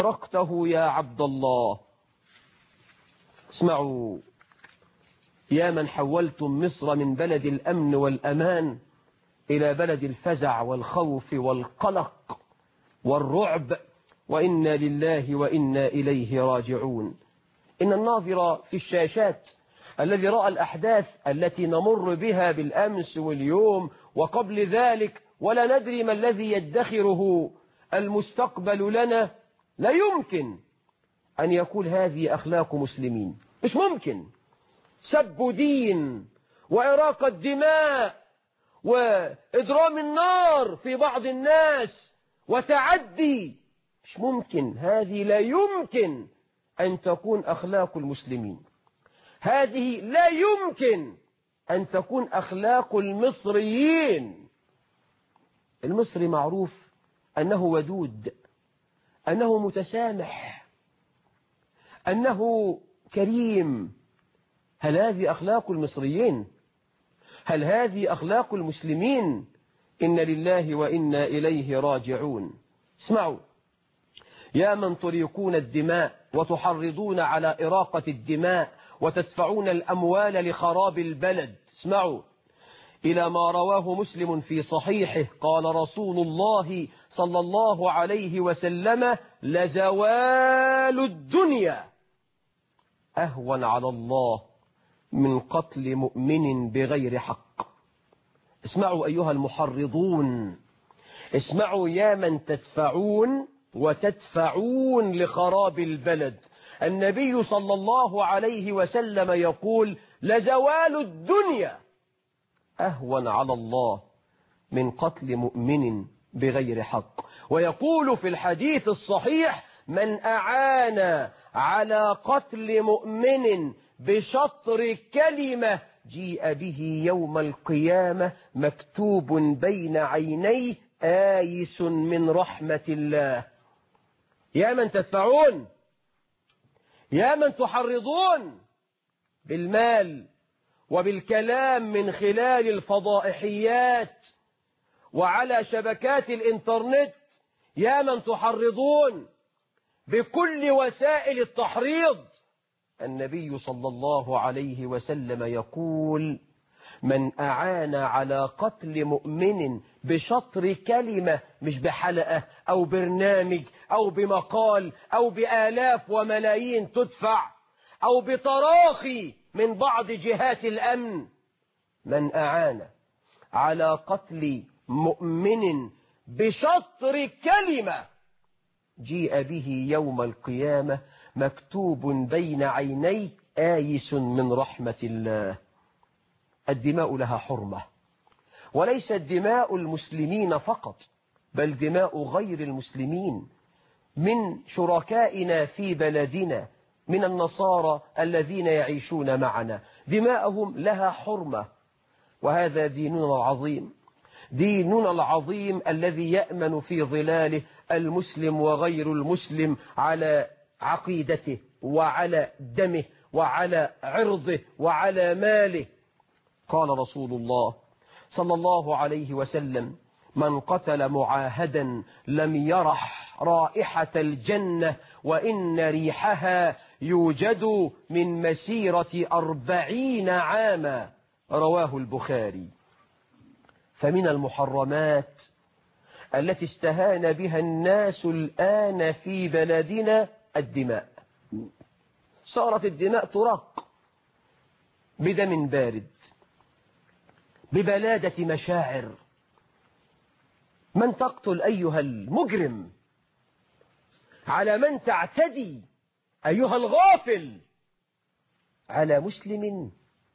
تركته يا عبد الله. اسمعوا يا من حولتم مصر من بلد الأمن والأمان إلى بلد الفزع والخوف والقلق والرعب، وإنا لله وإنا إليه راجعون. إن الناظر في الشاشات الذي رأى الأحداث التي نمر بها بالأمس واليوم وقبل ذلك ولا ندري ما الذي يدخره المستقبل لنا، لا يمكن أن يقول هذه أخلاق مسلمين. مش ممكن. سب دين وإراقة دماء وإضرام النار في بعض الناس وتعدي، مش ممكن. هذه لا يمكن أن تكون أخلاق المسلمين. هذه لا يمكن أن تكون أخلاق المصريين. المصري معروف أنه ودود، أنه متسامح، أنه كريم. هل هذه أخلاق المصريين؟ هل هذه أخلاق المسلمين؟ إن لله وإنا إليه راجعون. اسمعوا يا من تريقون الدماء وتحرضون على إراقة الدماء وتدفعون الأموال لخراب البلد، اسمعوا إلى ما رواه مسلم في صحيحه قال رسول الله صلى الله عليه وسلم: لزوال الدنيا أهون على الله من قتل مؤمن بغير حق. اسمعوا أيها المحرضون، اسمعوا يا من تدفعون وتدفعون لخراب البلد. النبي صلى الله عليه وسلم يقول: لزوال الدنيا أهون على الله من قتل مؤمن بغير حق. ويقول في الحديث الصحيح: من أعان على قتل مؤمن بشطر كلمة جيء به يوم القيامة مكتوب بين عينيه آيس من رحمة الله. يا من تدفعون، يا من تحرضون بالمال وبالكلام من خلال الفضائحيات وعلى شبكات الإنترنت، يا من تحرضون بكل وسائل التحريض، النبي صلى الله عليه وسلم يقول: من أعان على قتل مؤمن بشطر كلمة، مش بحلقة أو برنامج أو بمقال أو بآلاف وملايين تدفع أو بتراخي من بعض جهات الأمن، من أعان على قتل مؤمن بشطر كلمة جيء به يوم القيامة مكتوب بين عينيه آيس من رحمة الله. الدماء لها حرمة، وليست دماء المسلمين فقط، بل دماء غير المسلمين من شركائنا في بلدنا من النصارى الذين يعيشون معنا، دماءهم لها حرمة. وهذا ديننا العظيم، ديننا العظيم الذي يأمن في ظلاله المسلم وغير المسلم على عقيدته وعلى دمه وعلى عرضه وعلى ماله. قال رسول الله صلى الله عليه وسلم: من قتل معاهدا لم يرح رائحة الجنة وإن ريحها يوجد من مسيرة 40 عاما. رواه البخاري. فمن المحرمات التي استهان بها الناس الآن في بلدنا الدماء. صارت الدماء ترق بدم بارد، ببلادة مشاعر. من تقتل أيها المجرم؟ على من تعتدي أيها الغافل؟ على مسلم؟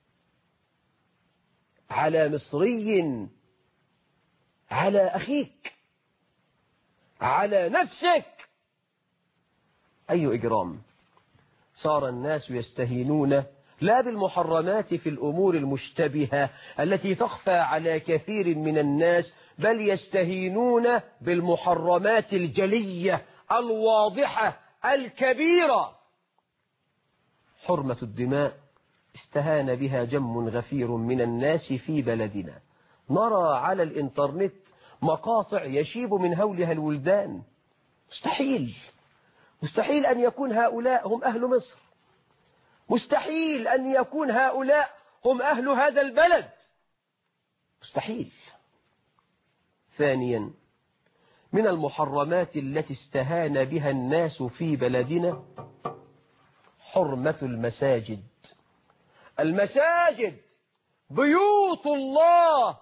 على مصري؟ على أخيك؟ على نفسك؟ أي إجرام! صار الناس يستهينون لا بالمحرمات في الأمور المشتبهة التي تخفى على كثير من الناس، بل يستهينون بالمحرمات الجلية الواضحة الكبيرة. حرمة الدماء استهان بها جم غفير من الناس في بلدنا. نرى على الإنترنت مقاطع يشيب من هولها الولدان. مستحيل مستحيل أن يكون هؤلاء هم أهل مصر، مستحيل أن يكون هؤلاء هم أهل هذا البلد، مستحيل. ثانيا، من المحرمات التي استهان بها الناس في بلدنا حرمة المساجد. المساجد بيوت الله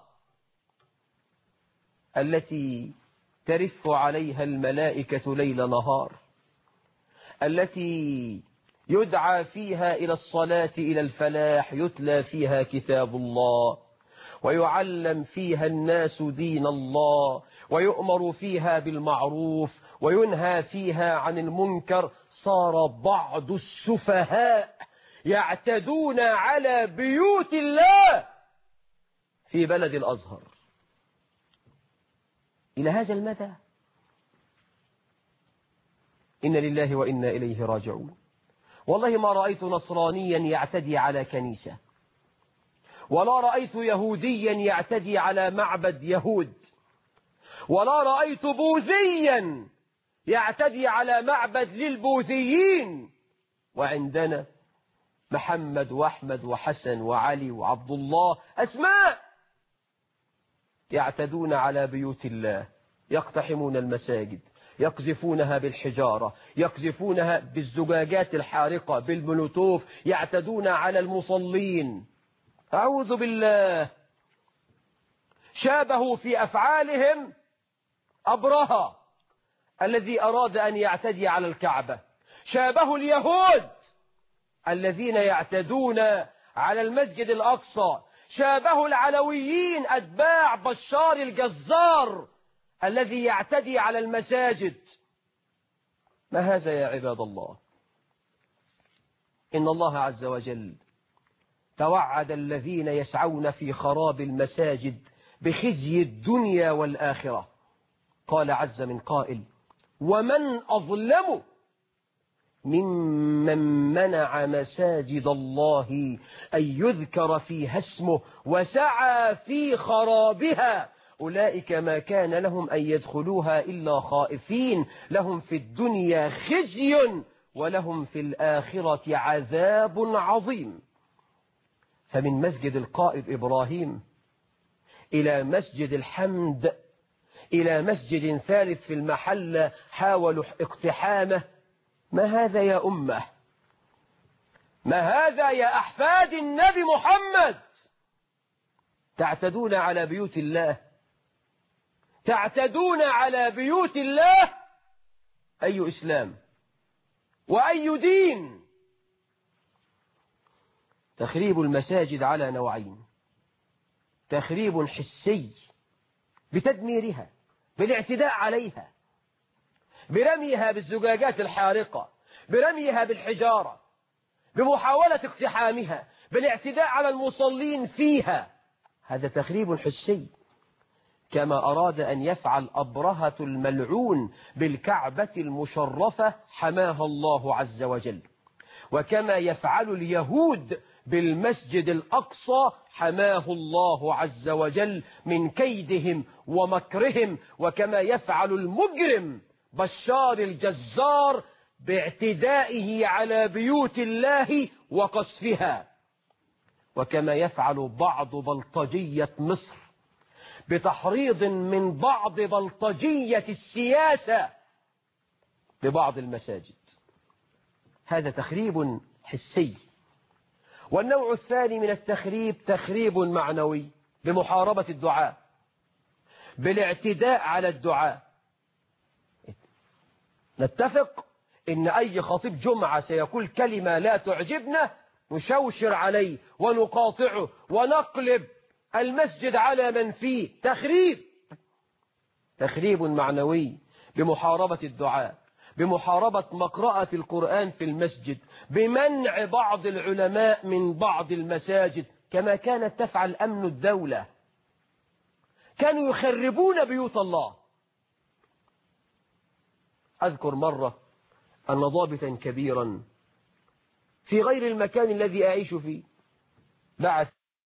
التي ترف عليها الملائكة ليل نهار، التي يدعى فيها إلى الصلاة إلى الفلاح، يتلى فيها كتاب الله، ويعلم فيها الناس دين الله، ويؤمر فيها بالمعروف وينهى فيها عن المنكر. صار بعض السفهاء يعتدون على بيوت الله في بلد الأزهر إلى هذا المدى. إن لله وإنا إليه راجعون. والله ما رأيت نصرانيا يعتدي على كنيسة، ولا رأيت يهوديا يعتدي على معبد يهود، ولا رأيت بوذيا يعتدي على معبد للبوذيين. وعندنا محمد وأحمد وحسن وعلي وعبد الله، أسماء، يعتدون على بيوت الله، يقتحمون المساجد، يقذفونها بالحجارة، يقذفونها بالزجاجات الحارقة، بالمولوتوف، يعتدون على المصلين. أعوذ بالله. شابهوا في أفعالهم أبرهة الذي أراد أن يعتدي على الكعبة، شابهوا اليهود الذين يعتدون على المسجد الأقصى، شابهوا العلويين أتباع بشار الجزار الذي يعتدي على المساجد. ما هذا يا عباد الله؟ إن الله عز وجل توعد الذين يسعون في خراب المساجد بخزي الدنيا والآخرة. قال عز من قائل: ومن أظلم ممن منع مساجد الله أن يذكر فيها اسمه وسعى في خرابها أولئك ما كان لهم أن يدخلوها إلا خائفين لهم في الدنيا خزي ولهم في الآخرة عذاب عظيم. فمن مسجد القائد إبراهيم إلى مسجد الحمد إلى مسجد ثالث في المحلة حاولوا اقتحامه. ما هذا يا أمة؟ ما هذا يا أحفاد النبي محمد؟ تعتدون على بيوت الله، تعتدون على بيوت الله. أي إسلام وأي دين؟ تخريب المساجد على نوعين: تخريب حسي بتدميرها، بالاعتداء عليها، برميها بالزجاجات الحارقة، برميها بالحجارة، بمحاولة اقتحامها، بالاعتداء على المصلين فيها. هذا تخريب حسي، كما أراد أن يفعل أبرهة الملعون بالكعبة المشرفة حماها الله عز وجل، وكما يفعل اليهود بالمسجد الأقصى حماه الله عز وجل من كيدهم ومكرهم، وكما يفعل المجرم بشار الجزار باعتدائه على بيوت الله وقصفها، وكما يفعل بعض بلطجية مصر بتحريض من بعض بلطجية السياسة ببعض المساجد. هذا تخريب حسي. والنوع الثاني من التخريب تخريب معنوي بمحاربة الدعاء، بالاعتداء على الدعاء. نتفق إن أي خطيب جمعة سيقول كلمة لا تعجبنا نشوشر عليه ونقاطعه ونقلب المسجد على من فيه. تخريب معنوي بمحاربة الدعاء، بمحاربة مقرأة القرآن في المسجد، بمنع بعض العلماء من بعض المساجد، كما كانت تفعل أمن الدولة. كانوا يخربون بيوت الله. أذكر مرة أن ضابطا كبيرا في غير المكان الذي أعيش فيه بعث